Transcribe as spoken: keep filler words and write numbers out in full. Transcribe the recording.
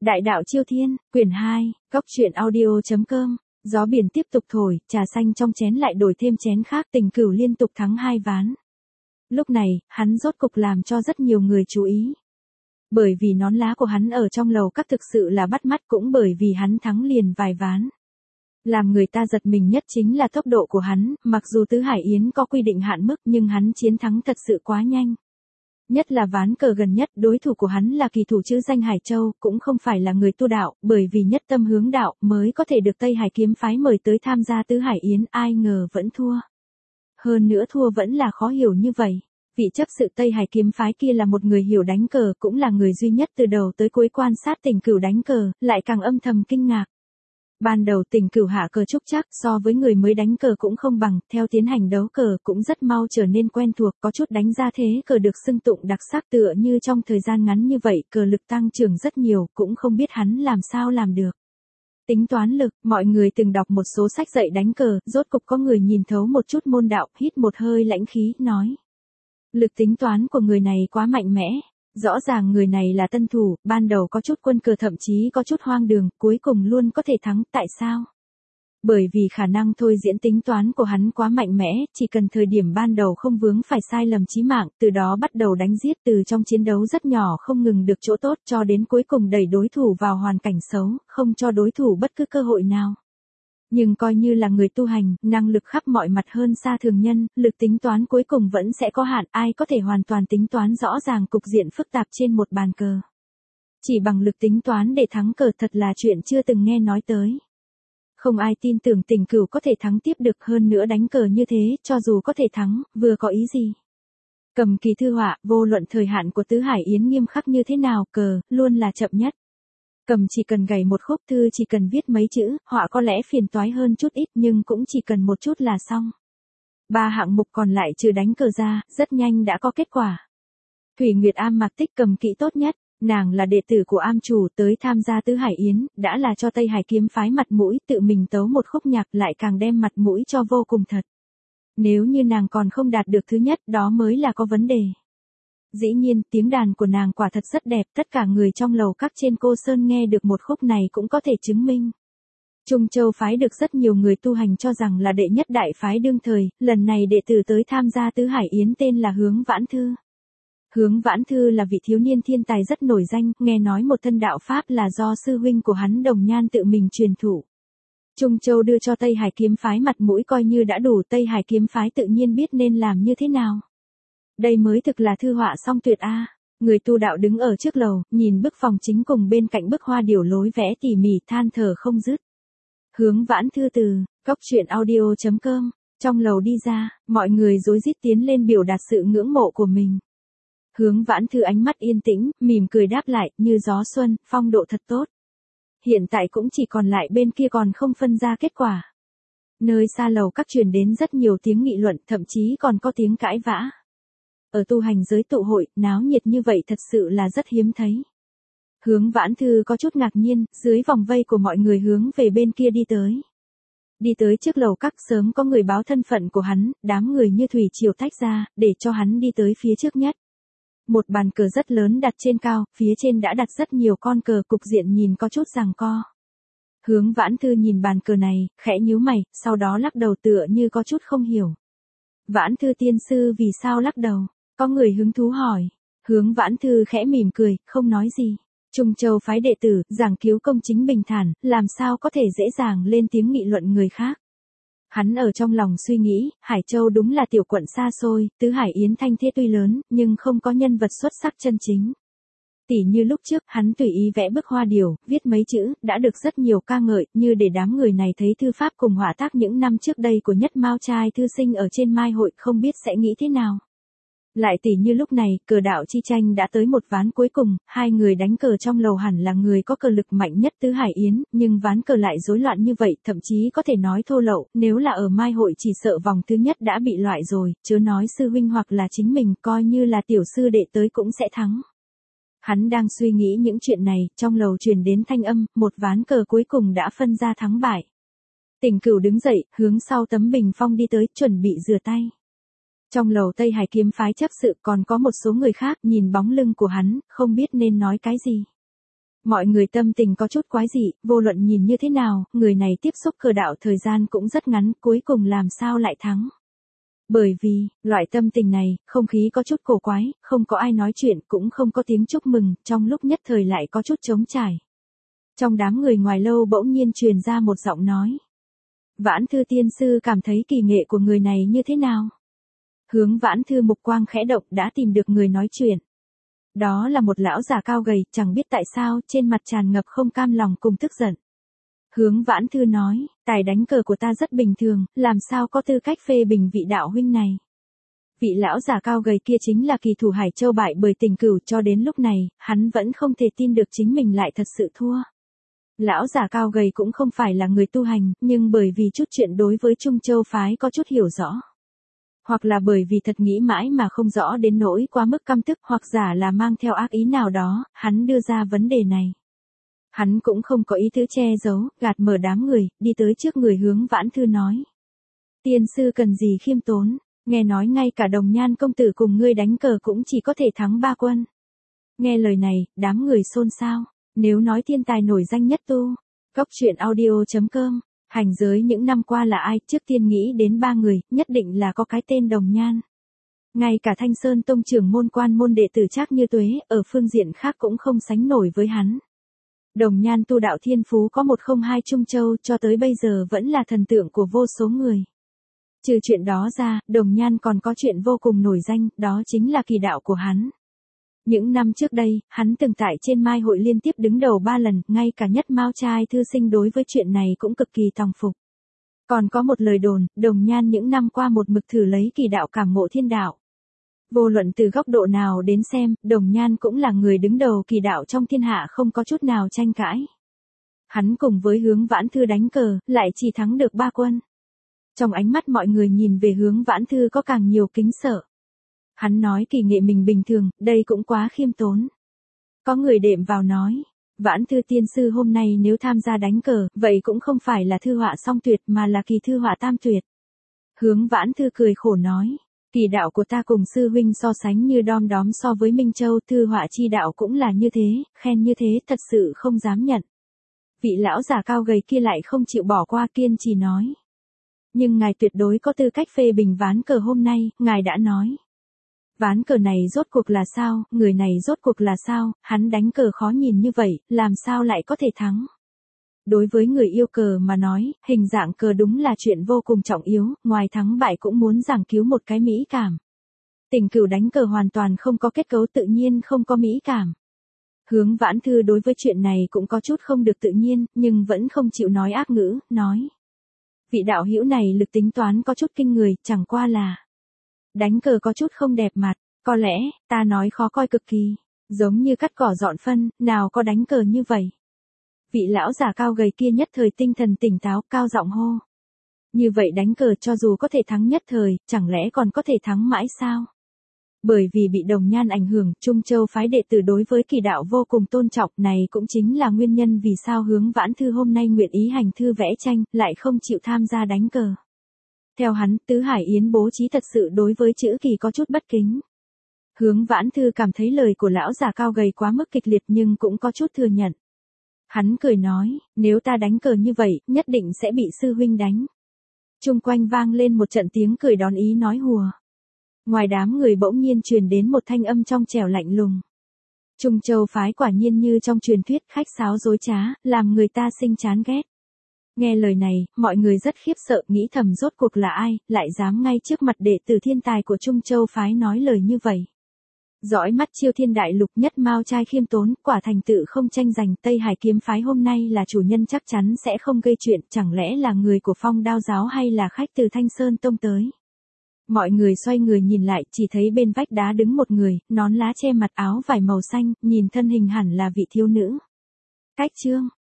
Đại đạo Chiêu Thiên, quyển hai, góc truyện audio.com. Gió biển tiếp tục thổi, trà xanh trong chén lại đổi thêm chén khác, Tình Cửu liên tục thắng hai ván. Lúc này, hắn rốt cục làm cho rất nhiều người chú ý. Bởi vì nón lá của hắn ở trong lầu các thực sự là bắt mắt, cũng bởi vì hắn thắng liền vài ván. Làm người ta giật mình nhất chính là tốc độ của hắn, mặc dù Tứ Hải Yến có quy định hạn mức nhưng hắn chiến thắng thật sự quá nhanh. Nhất là ván cờ gần nhất, đối thủ của hắn là kỳ thủ chữ danh Hải Châu, cũng không phải là người tu đạo, bởi vì nhất tâm hướng đạo mới có thể được Tây Hải kiếm phái mời tới tham gia Tứ Hải Yến, ai ngờ vẫn thua. Hơn nữa thua vẫn là khó hiểu như vậy. Vị chấp sự Tây Hải kiếm phái kia là một người hiểu đánh cờ, cũng là người duy nhất từ đầu tới cuối quan sát Tình Cửu đánh cờ, lại càng âm thầm kinh ngạc. Ban đầu Tình Cửu hạ cờ trúc chắc, so với người mới đánh cờ cũng không bằng, theo tiến hành đấu cờ cũng rất mau trở nên quen thuộc, có chút đánh ra thế cờ được xưng tụng đặc sắc, tựa như trong thời gian ngắn như vậy cờ lực tăng trưởng rất nhiều, cũng không biết hắn làm sao làm được. Tính toán lực, mọi người từng đọc một số sách dạy đánh cờ, rốt cục có người nhìn thấu một chút môn đạo, hít một hơi lãnh khí, nói. Lực tính toán của người này quá mạnh mẽ. Rõ ràng người này là tân thủ, ban đầu có chút quân cờ, thậm chí có chút hoang đường, cuối cùng luôn có thể thắng, tại sao? Bởi vì khả năng thôi diễn tính toán của hắn quá mạnh mẽ, chỉ cần thời điểm ban đầu không vướng phải sai lầm chí mạng, từ đó bắt đầu đánh giết, từ trong chiến đấu rất nhỏ không ngừng được chỗ tốt, cho đến cuối cùng đẩy đối thủ vào hoàn cảnh xấu, không cho đối thủ bất cứ cơ hội nào. Nhưng coi như là người tu hành, năng lực khắp mọi mặt hơn xa thường nhân, lực tính toán cuối cùng vẫn sẽ có hạn, ai có thể hoàn toàn tính toán rõ ràng cục diện phức tạp trên một bàn cờ. Chỉ bằng lực tính toán để thắng cờ thật là chuyện chưa từng nghe nói tới. Không ai tin tưởng Tình Cửu có thể thắng tiếp được, hơn nữa đánh cờ như thế, cho dù có thể thắng, vừa có ý gì. Cầm kỳ thư họa, vô luận thời hạn của Tứ Hải Yến nghiêm khắc như thế nào, cờ, luôn là chậm nhất. Cầm chỉ cần gảy một khúc, thư chỉ cần viết mấy chữ, họa có lẽ phiền toái hơn chút ít nhưng cũng chỉ cần một chút là xong. Ba hạng mục còn lại trừ đánh cờ ra, rất nhanh đã có kết quả. Thủy Nguyệt Am Mạc Tích cầm kỹ tốt nhất, nàng là đệ tử của am chủ, tới tham gia Tứ Hải Yến, đã là cho Tây Hải kiếm phái mặt mũi, tự mình tấu một khúc nhạc lại càng đem mặt mũi cho vô cùng thật. Nếu như nàng còn không đạt được thứ nhất, đó mới là có vấn đề. Dĩ nhiên, tiếng đàn của nàng quả thật rất đẹp, tất cả người trong lầu các trên Cô Sơn nghe được một khúc này cũng có thể chứng minh. Trung Châu phái được rất nhiều người tu hành cho rằng là đệ nhất đại phái đương thời, lần này đệ tử tới tham gia Tứ Hải Yến tên là Hướng Vãn Thư. Hướng Vãn Thư là vị thiếu niên thiên tài rất nổi danh, nghe nói một thân đạo pháp là do sư huynh của hắn Đồng Nhan tự mình truyền thụ. Trung Châu đưa cho Tây Hải kiếm phái mặt mũi coi như đã đủ, Tây Hải kiếm phái tự nhiên biết nên làm như thế nào. Đây mới thực là thư họa song tuyệt a. À. Người tu đạo đứng ở trước lầu, nhìn bức phòng chính cùng bên cạnh bức hoa điểu lối vẽ tỉ mỉ, than thở không dứt. Hướng Vãn Thư từ, góc truyện audio.com, trong lầu đi ra, mọi người rối rít tiến lên biểu đạt sự ngưỡng mộ của mình. Hướng Vãn Thư ánh mắt yên tĩnh, mỉm cười đáp lại, như gió xuân, phong độ thật tốt. Hiện tại cũng chỉ còn lại bên kia còn không phân ra kết quả. Nơi xa lầu các truyền đến rất nhiều tiếng nghị luận, thậm chí còn có tiếng cãi vã. Ở tu hành giới tụ hội, náo nhiệt như vậy thật sự là rất hiếm thấy. Hướng Vãn Thư có chút ngạc nhiên, dưới vòng vây của mọi người hướng về bên kia đi tới. Đi tới trước lầu các, sớm có người báo thân phận của hắn, đám người như thủy triều tách ra, để cho hắn đi tới phía trước nhất. Một bàn cờ rất lớn đặt trên cao, phía trên đã đặt rất nhiều con cờ, cục diện nhìn có chút giằng co. Hướng Vãn Thư nhìn bàn cờ này, khẽ nhíu mày, sau đó lắc đầu tựa như có chút không hiểu. Vãn Thư tiên sư vì sao lắc đầu? Có người hứng thú hỏi. Hướng Vãn Thư khẽ mỉm cười, không nói gì. Trung Châu phái đệ tử, giảng cứu công chính bình thản, làm sao có thể dễ dàng lên tiếng nghị luận người khác. Hắn ở trong lòng suy nghĩ, Hải Châu đúng là tiểu quận xa xôi, Tứ Hải Yến thanh thế tuy lớn, nhưng không có nhân vật xuất sắc chân chính. Tỉ như lúc trước, hắn tùy ý vẽ bức hoa điểu, viết mấy chữ, đã được rất nhiều ca ngợi, như để đám người này thấy thư pháp cùng họa tác những năm trước đây của Nhất Mao trai thư sinh ở trên Mai hội, không biết sẽ nghĩ thế nào. Lại tỉ như lúc này, cờ đạo chi tranh đã tới một ván cuối cùng, hai người đánh cờ trong lầu hẳn là người có cờ lực mạnh nhất Tứ Hải Yến, nhưng ván cờ lại rối loạn như vậy, thậm chí có thể nói thô lậu, nếu là ở Mai hội chỉ sợ vòng thứ nhất đã bị loại rồi, chớ nói sư huynh hoặc là chính mình, coi như là tiểu sư đệ tới cũng sẽ thắng. Hắn đang suy nghĩ những chuyện này, trong lầu truyền đến thanh âm, một ván cờ cuối cùng đã phân ra thắng bại. Tình Cửu đứng dậy, hướng sau tấm bình phong đi tới, chuẩn bị rửa tay. Trong lầu Tây Hải kiếm phái chấp sự còn có một số người khác, nhìn bóng lưng của hắn, không biết nên nói cái gì. Mọi người tâm tình có chút quái dị, vô luận nhìn như thế nào, người này tiếp xúc cờ đạo thời gian cũng rất ngắn, cuối cùng làm sao lại thắng. Bởi vì, loại tâm tình này, không khí có chút cổ quái, không có ai nói chuyện, cũng không có tiếng chúc mừng, trong lúc nhất thời lại có chút trống trải. Trong đám người ngoài lâu bỗng nhiên truyền ra một giọng nói. Vãn Thư tiên sư cảm thấy kỳ nghệ của người này như thế nào? Hướng Vãn Thư mục quang khẽ động đã tìm được người nói chuyện. Đó là một lão già cao gầy, chẳng biết tại sao, trên mặt tràn ngập không cam lòng cùng tức giận. Hướng Vãn Thư nói, tài đánh cờ của ta rất bình thường, làm sao có tư cách phê bình vị đạo huynh này. Vị lão già cao gầy kia chính là kỳ thủ Hải Châu bại bởi Tình Cửu, cho đến lúc này, hắn vẫn không thể tin được chính mình lại thật sự thua. Lão già cao gầy cũng không phải là người tu hành, nhưng bởi vì chút chuyện đối với Trung Châu phái có chút hiểu rõ. Hoặc là bởi vì thật nghĩ mãi mà không rõ đến nỗi quá mức căm tức, hoặc giả là mang theo ác ý nào đó, hắn đưa ra vấn đề này. Hắn cũng không có ý tứ che giấu, gạt mở đám người, đi tới trước người Hướng Vãn Thư nói. Tiên sư cần gì khiêm tốn, nghe nói ngay cả Đồng Nhan công tử cùng ngươi đánh cờ cũng chỉ có thể thắng ba quân. Nghe lời này, đám người xôn xao, nếu nói thiên tài nổi danh nhất tu, Cốc Truyện Audio chấm com, hành giới những năm qua là ai, trước tiên nghĩ đến ba người, nhất định là có cái tên Đồng Nhan. Ngay cả Thanh Sơn tông trưởng môn quan môn đệ tử Trác Như Tuế, ở phương diện khác cũng không sánh nổi với hắn. Đồng Nhan tu đạo thiên phú có một không hai Trung Châu, cho tới bây giờ vẫn là thần tượng của vô số người. Trừ chuyện đó ra, Đồng Nhan còn có chuyện vô cùng nổi danh, đó chính là kỳ đạo của hắn. Những năm trước đây, hắn từng tại trên Mai hội liên tiếp đứng đầu ba lần, ngay cả Nhất Mao trai thư sinh đối với chuyện này cũng cực kỳ tòng phục. Còn có một lời đồn, Đồng Nhan những năm qua một mực thử lấy kỳ đạo cảm ngộ thiên đạo. Vô luận từ góc độ nào đến xem, Đồng Nhan cũng là người đứng đầu kỳ đạo trong thiên hạ, không có chút nào tranh cãi. Hắn cùng với Hướng Vãn Thư đánh cờ, lại chỉ thắng được ba quân. Trong ánh mắt mọi người nhìn về Hướng Vãn Thư có càng nhiều kính sợ. Hắn nói kỳ nghệ mình bình thường, đây cũng quá khiêm tốn. Có người đệm vào nói, Vãn Thư tiên sư hôm nay nếu tham gia đánh cờ, vậy cũng không phải là thư họa song tuyệt mà là kỳ thư họa tam tuyệt. Hướng Vãn Thư cười khổ nói, kỳ đạo của ta cùng sư huynh so sánh như đom đóm so với Minh Châu, thư họa chi đạo cũng là như thế, khen như thế thật sự không dám nhận. Vị lão già cao gầy kia lại không chịu bỏ qua, kiên trì nói. Nhưng ngài tuyệt đối có tư cách phê bình ván cờ hôm nay, ngài đã nói. Ván cờ này rốt cuộc là sao, người này rốt cuộc là sao, hắn đánh cờ khó nhìn như vậy, làm sao lại có thể thắng. Đối với người yêu cờ mà nói, hình dạng cờ đúng là chuyện vô cùng trọng yếu, ngoài thắng bại cũng muốn giảng cứu một cái mỹ cảm. Tình Cửu đánh cờ hoàn toàn không có kết cấu, tự nhiên không có mỹ cảm. Hướng Vãn Thư đối với chuyện này cũng có chút không được tự nhiên, nhưng vẫn không chịu nói ác ngữ, nói. Vị đạo hữu này lực tính toán có chút kinh người, chẳng qua là đánh cờ có chút không đẹp mặt, có lẽ, ta nói khó coi cực kỳ, giống như cắt cỏ dọn phân, nào có đánh cờ như vậy. Vị lão già cao gầy kia nhất thời tinh thần tỉnh táo, cao giọng hô. Như vậy đánh cờ cho dù có thể thắng nhất thời, chẳng lẽ còn có thể thắng mãi sao? Bởi vì bị Đồng Nhan ảnh hưởng, Trung Châu phái đệ tử đối với kỳ đạo vô cùng tôn trọng, này cũng chính là nguyên nhân vì sao Hướng Vãn Thư hôm nay nguyện ý hành thư vẽ tranh, lại không chịu tham gia đánh cờ. Theo hắn, Tứ Hải Yến bố trí thật sự đối với chữ kỳ có chút bất kính. Hướng Vãn Thư cảm thấy lời của lão già cao gầy quá mức kịch liệt nhưng cũng có chút thừa nhận. Hắn cười nói, nếu ta đánh cờ như vậy, nhất định sẽ bị sư huynh đánh. Chung quanh vang lên một trận tiếng cười đón ý nói hùa. Ngoài đám người bỗng nhiên truyền đến một thanh âm trong trẻo lạnh lùng. Trung Châu phái quả nhiên như trong truyền thuyết, khách sáo dối trá, làm người ta sinh chán ghét. Nghe lời này, mọi người rất khiếp sợ, nghĩ thầm rốt cuộc là ai, lại dám ngay trước mặt đệ tử thiên tài của Trung Châu phái nói lời như vậy. Dõi mắt Chiêu Thiên đại lục, Nhất Mao trai khiêm tốn, quả thành tự không tranh giành, Tây Hải kiếm phái hôm nay là chủ nhân chắc chắn sẽ không gây chuyện, chẳng lẽ là người của Phong Đao giáo hay là khách từ Thanh Sơn tông tới. Mọi người xoay người nhìn lại, chỉ thấy bên vách đá đứng một người, nón lá che mặt, áo vải màu xanh, nhìn thân hình hẳn là vị thiếu nữ. Cách Trương,